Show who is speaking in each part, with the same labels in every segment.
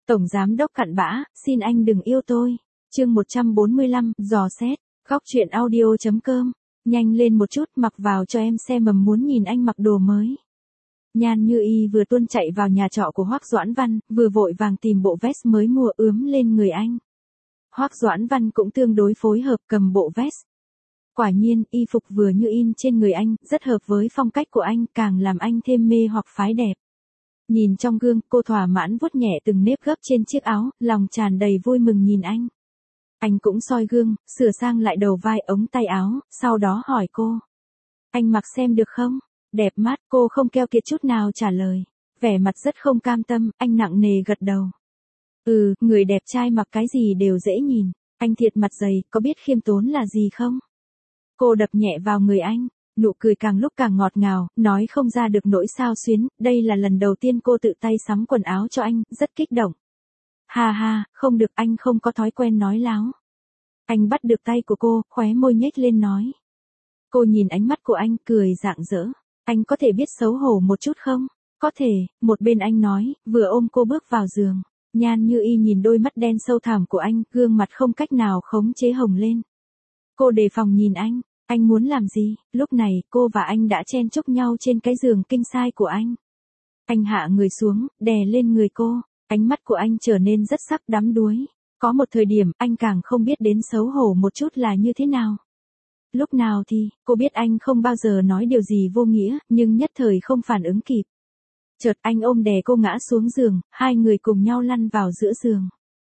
Speaker 1: Tổng giám đốc cặn bã, xin anh đừng yêu tôi. Chương 145, dò xét. Góc truyện audio.com. Nhanh lên một chút, mặc vào cho em xem, mầm muốn nhìn anh mặc đồ mới. Nhan Như Y vừa tuôn chạy vào nhà trọ của Hoắc Doãn Văn, vừa vội vàng tìm bộ vest mới mua ướm lên người anh. Hoắc Doãn Văn cũng tương đối phối hợp, cầm bộ vest. Quả nhiên, y phục vừa như in trên người anh, rất hợp với phong cách của anh, càng làm anh thêm mê hoặc phái đẹp. Nhìn trong gương, cô thỏa mãn vuốt nhẹ từng nếp gấp trên chiếc áo, lòng tràn đầy vui mừng nhìn anh. Anh cũng soi gương, sửa sang lại đầu vai, ống tay áo, sau đó hỏi cô. Anh mặc xem được không? Đẹp mắt, cô không keo kiệt chút nào trả lời. Vẻ mặt rất không cam tâm, anh nặng nề gật đầu. Người đẹp trai mặc cái gì đều dễ nhìn. Anh thiệt mặt dày, có biết khiêm tốn là gì không? Cô đập nhẹ vào người anh, nụ cười càng lúc càng ngọt ngào, nói không ra được nỗi xao xuyến, đây là lần đầu tiên cô tự tay sắm quần áo cho anh, rất kích động. Ha ha, không được, anh không có thói quen nói láo. Anh bắt được tay của cô, khóe môi nhếch lên nói. Cô nhìn ánh mắt của anh, cười rạng rỡ. Anh có thể biết xấu hổ một chút không? Có thể, một bên anh nói, vừa ôm cô bước vào giường. Nhan Như Y nhìn đôi mắt đen sâu thẳm của anh, gương mặt không cách nào khống chế hồng lên. Cô đề phòng nhìn anh muốn làm gì? Lúc này, cô và anh đã chen chúc nhau trên cái giường king size của anh. Anh hạ người xuống, đè lên người cô, ánh mắt của anh trở nên rất sắc đắm đuối. Có một thời điểm, anh càng không biết đến xấu hổ một chút là như thế nào. Lúc nào thì, cô biết anh không bao giờ nói điều gì vô nghĩa, nhưng nhất thời không phản ứng kịp. Chợt anh ôm đè cô ngã xuống giường, hai người cùng nhau lăn vào giữa giường.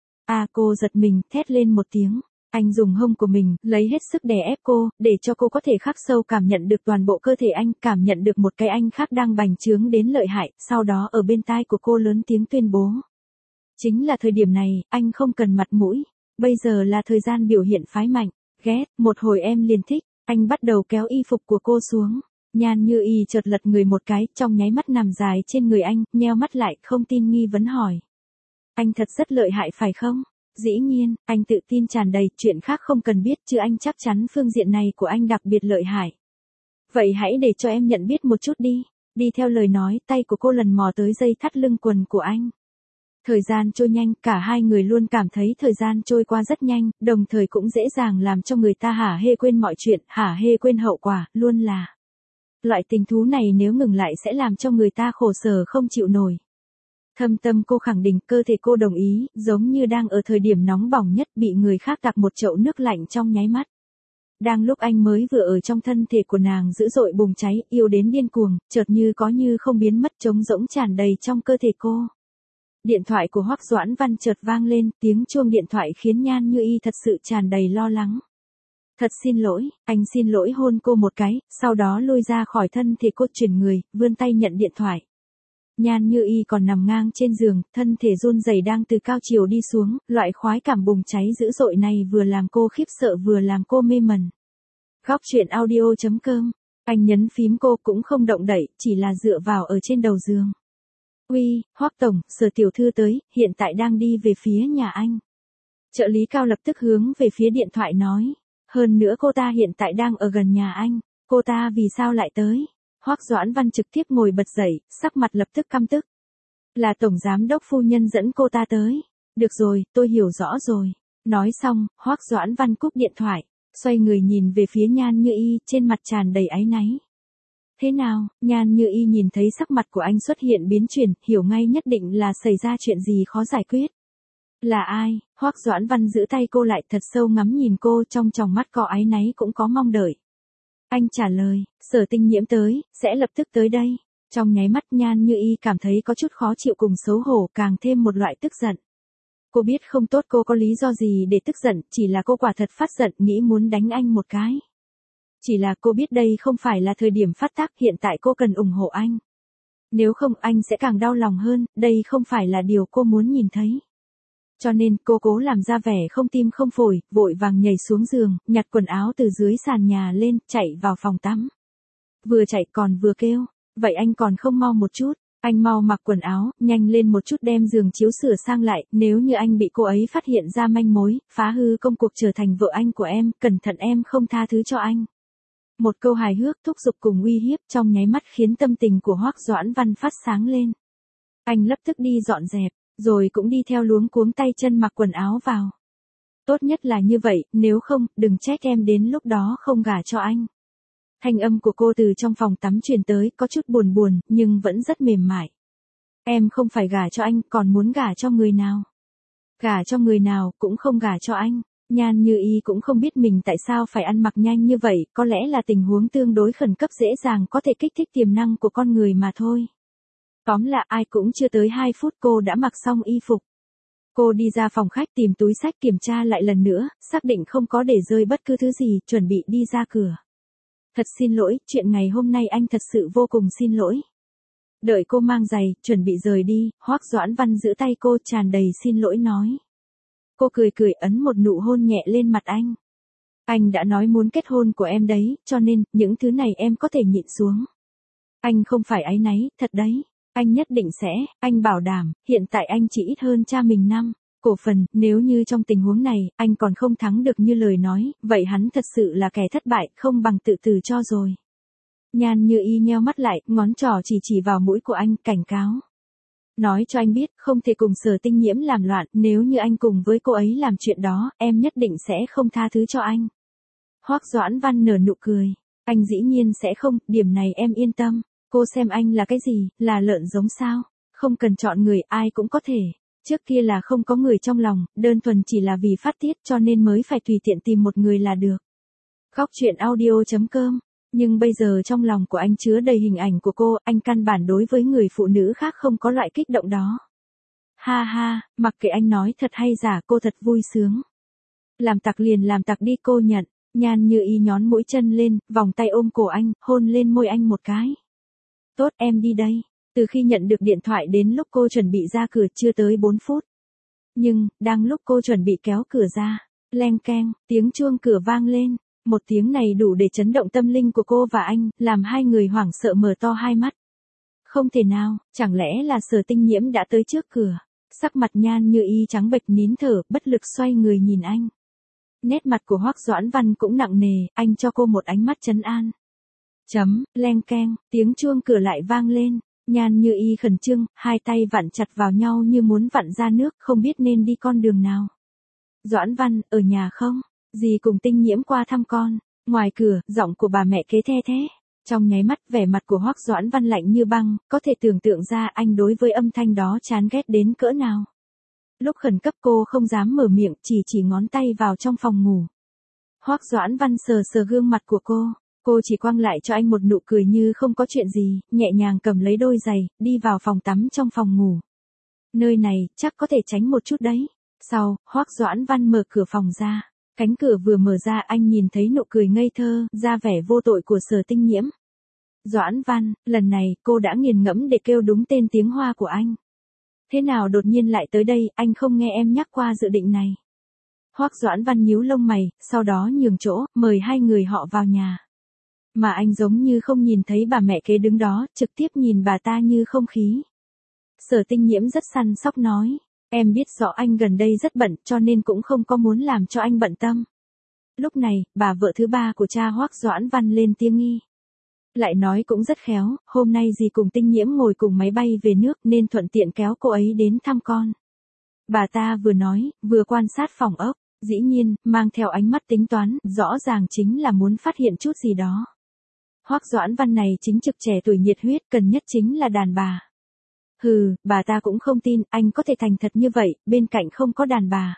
Speaker 1: Cô giật mình, thét lên một tiếng. Anh dùng hông của mình, lấy hết sức đè ép cô, để cho cô có thể khắc sâu cảm nhận được toàn bộ cơ thể anh, cảm nhận được một cái anh khác đang bành trướng đến lợi hại, sau đó ở bên tai của cô lớn tiếng tuyên bố. Chính là thời điểm này, anh không cần mặt mũi, bây giờ là thời gian biểu hiện phái mạnh, ghét, một hồi em liền thích, anh bắt đầu kéo y phục của cô xuống. Nhan Như Y chợt lật người một cái, trong nháy mắt nằm dài trên người anh, nheo mắt lại, không tin nghi vấn hỏi. Anh thật rất lợi hại phải không? Dĩ nhiên, anh tự tin tràn đầy, chuyện khác không cần biết, chứ anh chắc chắn phương diện này của anh đặc biệt lợi hại. Vậy hãy để cho em nhận biết một chút đi. Đi theo lời nói, tay của cô lần mò tới dây thắt lưng quần của anh. Thời gian trôi nhanh, cả hai người luôn cảm thấy thời gian trôi qua rất nhanh, đồng thời cũng dễ dàng làm cho người ta hả hê quên mọi chuyện, hả hê quên hậu quả, luôn là. Loại tình thú này nếu ngừng lại sẽ làm cho người ta khổ sở không chịu nổi. Thâm tâm cô khẳng định, cơ thể cô đồng ý, giống như đang ở thời điểm nóng bỏng nhất, bị người khác đặt một chậu nước lạnh trong nháy mắt. Đang lúc anh mới vừa ở trong thân thể của nàng dữ dội bùng cháy, yêu đến điên cuồng, chợt như có như không biến mất, trống rỗng tràn đầy trong cơ thể cô. Điện thoại của Hoắc Doãn Văn chợt vang lên, tiếng chuông điện thoại khiến Nhan Như Y thật sự tràn đầy lo lắng. Thật xin lỗi, anh xin lỗi, hôn cô một cái, sau đó lôi ra khỏi thân thể cô, chuyển người, vươn tay nhận điện thoại. Nhan Như Y còn nằm ngang trên giường, thân thể run rẩy đang từ cao chiều đi xuống, loại khoái cảm bùng cháy dữ dội này vừa làm cô khiếp sợ vừa làm cô mê mẩn. Góc truyện audio.com. Anh nhấn phím, cô cũng không động đậy, chỉ là dựa vào ở trên đầu giường. Uy, Hoắc tổng, Sở tiểu thư tới, hiện tại đang đi về phía nhà anh. Trợ lý Cao lập tức hướng về phía điện thoại nói. Hơn nữa cô ta hiện tại đang ở gần nhà anh, cô ta vì sao lại tới? Hoắc Doãn Văn trực tiếp ngồi bật dậy, sắc mặt lập tức căm tức. Là tổng giám đốc phu nhân dẫn cô ta tới. Được rồi, tôi hiểu rõ rồi. Nói xong, Hoắc Doãn Văn cúp điện thoại, xoay người nhìn về phía Nhan Như Y, trên mặt tràn đầy áy náy. Thế nào? Nhan Như Y nhìn thấy sắc mặt của anh xuất hiện biến chuyển, hiểu ngay nhất định là xảy ra chuyện gì khó giải quyết. Là ai? Hoắc Doãn Văn giữ tay cô lại, thật sâu ngắm nhìn cô, trong tròng mắt có áy náy cũng có mong đợi. Anh trả lời, Sở Tinh Nhiễm tới, sẽ lập tức tới đây. Trong nháy mắt Nhan Như Y cảm thấy có chút khó chịu cùng xấu hổ, càng thêm một loại tức giận. Cô biết không tốt, cô có lý do gì để tức giận, chỉ là cô quả thật phát giận, nghĩ muốn đánh anh một cái. Chỉ là cô biết đây không phải là thời điểm phát tác, hiện tại cô cần ủng hộ anh. Nếu không anh sẽ càng đau lòng hơn, đây không phải là điều cô muốn nhìn thấy. Cho nên cô cố làm ra vẻ không tim không phổi, vội vàng nhảy xuống giường, nhặt quần áo từ dưới sàn nhà lên, chạy vào phòng tắm. Vừa chạy còn vừa kêu, vậy anh còn không mau một chút, anh mau mặc quần áo, nhanh lên một chút, đem giường chiếu sửa sang lại, nếu như anh bị cô ấy phát hiện ra manh mối, phá hư công cuộc trở thành vợ anh của em, cẩn thận em không tha thứ cho anh. Một câu hài hước thúc giục cùng uy hiếp trong nháy mắt khiến tâm tình của Hoắc Doãn Văn phát sáng lên. Anh lập tức đi dọn dẹp. Rồi cũng đi theo luống cuống tay chân mặc quần áo vào. Tốt nhất là như vậy, nếu không, đừng trách em đến lúc đó không gả cho anh. Thanh âm của cô từ trong phòng tắm truyền tới, có chút buồn buồn, nhưng vẫn rất mềm mại. Em không phải gả cho anh, còn muốn gả cho người nào? Gả cho người nào, cũng không gả cho anh. Nhan Như Y cũng không biết mình tại sao phải ăn mặc nhanh như vậy, có lẽ là tình huống tương đối khẩn cấp dễ dàng có thể kích thích tiềm năng của con người mà thôi. Tóm lại ai cũng chưa tới 2 phút cô đã mặc xong y phục. Cô đi ra phòng khách tìm túi xách kiểm tra lại lần nữa, xác định không có để rơi bất cứ thứ gì, chuẩn bị đi ra cửa. Thật xin lỗi, chuyện ngày hôm nay anh thật sự vô cùng xin lỗi. Đợi cô mang giày, chuẩn bị rời đi, Hoắc Doãn Văn giữ tay cô tràn đầy xin lỗi nói. Cô cười cười ấn một nụ hôn nhẹ lên mặt anh. Anh đã nói muốn kết hôn của em đấy, cho nên, những thứ này em có thể nhịn xuống. Anh không phải áy náy, thật đấy. Anh nhất định sẽ, anh bảo đảm, hiện tại anh chỉ ít hơn cha mình 5 cổ phần, nếu như trong tình huống này, anh còn không thắng được như lời nói, vậy hắn thật sự là kẻ thất bại, không bằng tự tử cho rồi. Nhan Như Y nheo mắt lại, ngón trỏ chỉ vào mũi của anh, cảnh cáo. Nói cho anh biết, không thể cùng Sở Tinh Nhiễm làm loạn, nếu như anh cùng với cô ấy làm chuyện đó, em nhất định sẽ không tha thứ cho anh. Hoắc Doãn Văn nở nụ cười. Anh dĩ nhiên sẽ không, điểm này em yên tâm. Cô xem anh là cái gì, là lợn giống sao? Không cần chọn người, ai cũng có thể. Trước kia là không có người trong lòng, đơn thuần chỉ là vì phát tiết cho nên mới phải tùy tiện tìm một người là được. Góc truyện audio.com. Nhưng bây giờ trong lòng của anh chứa đầy hình ảnh của cô, anh căn bản đối với người phụ nữ khác không có loại kích động đó. Ha ha, mặc kệ anh nói thật hay giả cô thật vui sướng. Làm tặc liền làm tặc đi cô nhận. Nhan Như Y nhón mũi chân lên, vòng tay ôm cổ anh, hôn lên môi anh một cái. Tốt em đi đây. Từ khi nhận được điện thoại đến lúc cô chuẩn bị ra cửa chưa tới 4 phút. Nhưng, đang lúc cô chuẩn bị kéo cửa ra, leng keng, tiếng chuông cửa vang lên. Một tiếng này đủ để chấn động tâm linh của cô và anh, làm hai người hoảng sợ mở to hai mắt. Không thể nào, chẳng lẽ là Sở Tinh Nhiễm đã tới trước cửa. Sắc mặt Nhan Như Y trắng bệch nín thở, bất lực xoay người nhìn anh. Nét mặt của Hoắc Doãn Văn cũng nặng nề, anh cho cô một ánh mắt trấn an. Leng keng, tiếng chuông cửa lại vang lên. Nhan Như Y khẩn trương, hai tay vặn chặt vào nhau như muốn vặn ra nước, không biết nên đi con đường nào. Doãn Văn, ở nhà không? Dì cùng Tinh Nhiễm qua thăm con. Ngoài cửa, giọng của bà mẹ kế the thế. Trong nháy mắt, vẻ mặt của Hoắc Doãn Văn lạnh như băng, có thể tưởng tượng ra anh đối với âm thanh đó chán ghét đến cỡ nào. Lúc khẩn cấp cô không dám mở miệng, chỉ ngón tay vào trong phòng ngủ. Hoắc Doãn Văn sờ sờ gương mặt của cô chỉ quăng lại cho anh một nụ cười như không có chuyện gì, nhẹ nhàng cầm lấy đôi giày, đi vào phòng tắm trong phòng ngủ. Nơi này, chắc có thể tránh một chút đấy. Sau, Hoắc Doãn Văn mở cửa phòng ra. Cánh cửa vừa mở ra anh nhìn thấy nụ cười ngây thơ, ra vẻ vô tội của Sở Tinh Nhiễm. Doãn Văn, lần này, cô đã nghiền ngẫm để kêu đúng tên tiếng Hoa của anh. Thế nào đột nhiên lại tới đây, anh không nghe em nhắc qua dự định này. Hoắc Doãn Văn nhíu lông mày, sau đó nhường chỗ, mời hai người họ vào nhà. Mà anh giống như không nhìn thấy bà mẹ kế đứng đó, trực tiếp nhìn bà ta như không khí. Sở Tinh Nhiễm rất săn sóc nói, em biết rõ anh gần đây rất bận cho nên cũng không có muốn làm cho anh bận tâm. Lúc này, bà vợ thứ ba của cha Hoắc Doãn Văn lên tiếng nghi. Lại nói cũng rất khéo, hôm nay dì cùng Tinh Nhiễm ngồi cùng máy bay về nước nên thuận tiện kéo cô ấy đến thăm con. Bà ta vừa nói, vừa quan sát phòng ốc, dĩ nhiên, mang theo ánh mắt tính toán, rõ ràng chính là muốn phát hiện chút gì đó. Hoắc Doãn Văn này chính trực trẻ tuổi nhiệt huyết, cần nhất chính là đàn bà. Hừ, bà ta cũng không tin, anh có thể thành thật như vậy, bên cạnh không có đàn bà.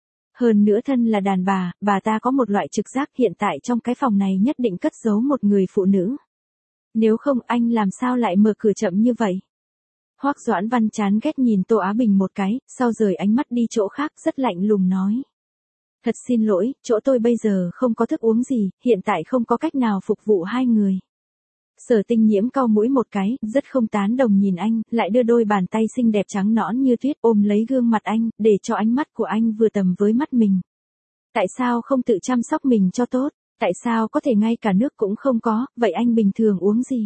Speaker 1: Hơn nữa thân là đàn bà ta có một loại trực giác hiện tại trong cái phòng này nhất định cất giấu một người phụ nữ. Nếu không anh làm sao lại mở cửa chậm như vậy? Hoắc Doãn Văn chán ghét nhìn Tô Á Bình một cái, sau rời ánh mắt đi chỗ khác rất lạnh lùng nói. Thật xin lỗi, chỗ tôi bây giờ không có thức uống gì, hiện tại không có cách nào phục vụ hai người. Sở Tinh Nhiễm cau mũi một cái, rất không tán đồng nhìn anh, lại đưa đôi bàn tay xinh đẹp trắng nõn như tuyết ôm lấy gương mặt anh, để cho ánh mắt của anh vừa tầm với mắt mình. Tại sao không tự chăm sóc mình cho tốt? Tại sao có thể ngay cả nước cũng không có, vậy anh bình thường uống gì?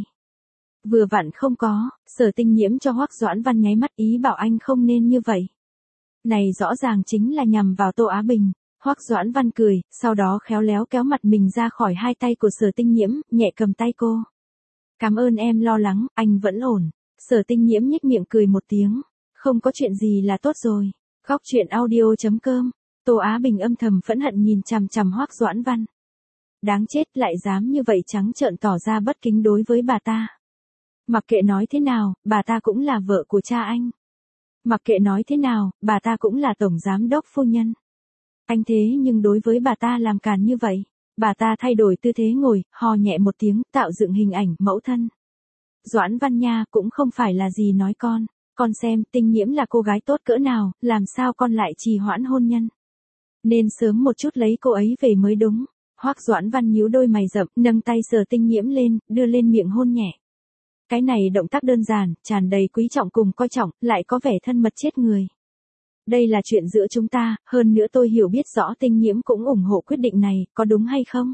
Speaker 1: Vừa vặn không có, Sở Tinh Nhiễm cho Hoắc Doãn Văn nháy mắt ý bảo anh không nên như vậy. Này rõ ràng chính là nhằm vào Tô Á Bình. Hoắc Doãn Văn cười, sau đó khéo léo kéo mặt mình ra khỏi hai tay của Sở Tinh Nhiễm, nhẹ cầm tay cô. Cảm ơn em lo lắng, anh vẫn ổn. Sở Tinh Nhiễm nhếch miệng cười một tiếng. Không có chuyện gì là tốt rồi. Góc chuyện audio.com. Tô Á Bình âm thầm phẫn hận nhìn chằm chằm Hoắc Doãn Văn. Đáng chết, lại dám như vậy trắng trợn tỏ ra bất kính đối với bà ta. Mặc kệ nói thế nào, bà ta cũng là vợ của cha anh. Mặc kệ nói thế nào, bà ta cũng là tổng giám đốc phu nhân. Anh thế nhưng đối với bà ta làm càn như vậy. Bà ta thay đổi tư thế ngồi, hò nhẹ một tiếng, tạo dựng hình ảnh mẫu thân. Doãn Văn nha, cũng không phải là gì nói con xem Tinh Nhiễm là cô gái tốt cỡ nào, làm sao con lại trì hoãn hôn nhân. Nên sớm một chút lấy cô ấy về mới đúng. Hoắc Doãn Văn nhíu đôi mày rậm, nâng tay sờ Tinh Nhiễm lên, đưa lên miệng hôn nhẹ. Cái này động tác đơn giản, tràn đầy quý trọng cùng coi trọng, lại có vẻ thân mật chết người. Đây là chuyện giữa chúng ta, hơn nữa tôi hiểu biết rõ Tinh Nhiễm cũng ủng hộ quyết định này, có đúng hay không?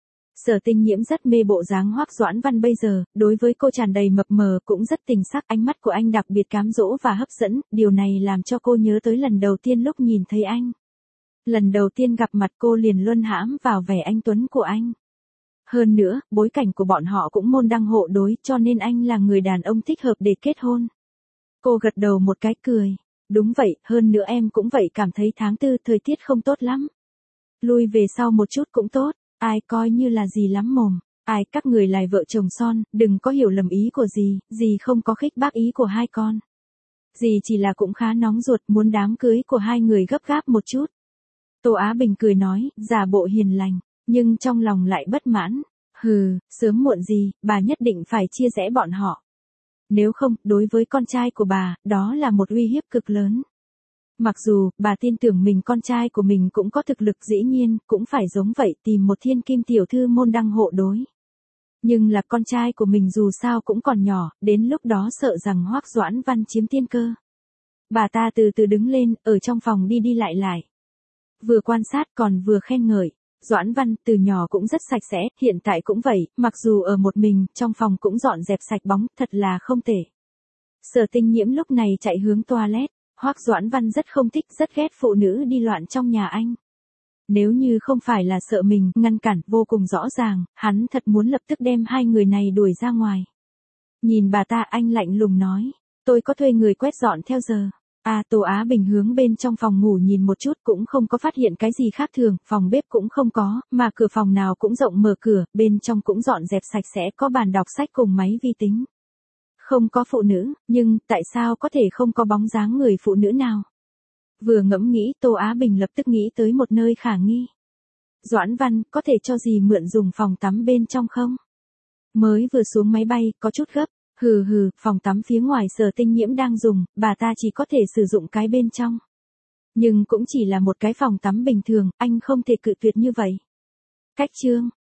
Speaker 1: Sở Tinh Nhiễm rất mê bộ dáng Hoắc Doãn Văn bây giờ, đối với cô tràn đầy mập mờ cũng rất tình sắc, ánh mắt của anh đặc biệt cám dỗ và hấp dẫn, điều này làm cho cô nhớ tới lần đầu tiên lúc nhìn thấy anh. Lần đầu tiên gặp mặt cô liền luân hãm vào vẻ anh tuấn của anh. Hơn nữa, bối cảnh của bọn họ cũng môn đăng hộ đối cho nên anh là người đàn ông thích hợp để kết hôn. Cô gật đầu một cái cười. Đúng vậy, hơn nữa em cũng vậy, cảm thấy tháng 4 thời tiết không tốt lắm. Lui về sau một chút cũng tốt, ai coi như là gì lắm mồm. Ai, các người là vợ chồng son, đừng có hiểu lầm ý của dì không có khích bác ý của hai con. Dì chỉ là cũng khá nóng ruột muốn đám cưới của hai người gấp gáp một chút. Tô Á Bình cười nói, giả bộ hiền lành, nhưng trong lòng lại bất mãn. Hừ, sớm muộn gì, bà nhất định phải chia rẽ bọn họ. Nếu không, đối với con trai của bà, đó là một uy hiếp cực lớn. Mặc dù, bà tin tưởng mình con trai của mình cũng có thực lực, dĩ nhiên, cũng phải giống vậy tìm một thiên kim tiểu thư môn đăng hộ đối. Nhưng là con trai của mình dù sao cũng còn nhỏ, đến lúc đó sợ rằng Hoắc Doãn Văn chiếm tiên cơ. Bà ta từ từ đứng lên, ở trong phòng đi đi lại lại. Vừa quan sát còn vừa khen ngợi. Doãn Văn từ nhỏ cũng rất sạch sẽ, hiện tại cũng vậy, mặc dù ở một mình, trong phòng cũng dọn dẹp sạch bóng, thật là không tệ. Sở Tinh Nhiễm lúc này chạy hướng toilet, Hoắc Doãn Văn rất không thích, rất ghét phụ nữ đi loạn trong nhà anh. Nếu như không phải là sợ mình ngăn cản vô cùng rõ ràng, hắn thật muốn lập tức đem hai người này đuổi ra ngoài. Nhìn bà ta, anh lạnh lùng nói, tôi có thuê người quét dọn theo giờ. Tô Á Bình hướng bên trong phòng ngủ nhìn một chút cũng không có phát hiện cái gì khác thường, phòng bếp cũng không có, mà cửa phòng nào cũng rộng mở cửa, bên trong cũng dọn dẹp sạch sẽ, có bàn đọc sách cùng máy vi tính. Không có phụ nữ, nhưng tại sao có thể không có bóng dáng người phụ nữ nào? Vừa ngẫm nghĩ, Tô Á Bình lập tức nghĩ tới một nơi khả nghi. Doãn Văn, có thể cho dì mượn dùng phòng tắm bên trong không? Mới vừa xuống máy bay, có chút gấp. Hừ, phòng tắm phía ngoài Sở Tinh Nhiễm đang dùng, bà ta chỉ có thể sử dụng cái bên trong. Nhưng cũng chỉ là một cái phòng tắm bình thường, anh không thể cự tuyệt như vậy. Cách chương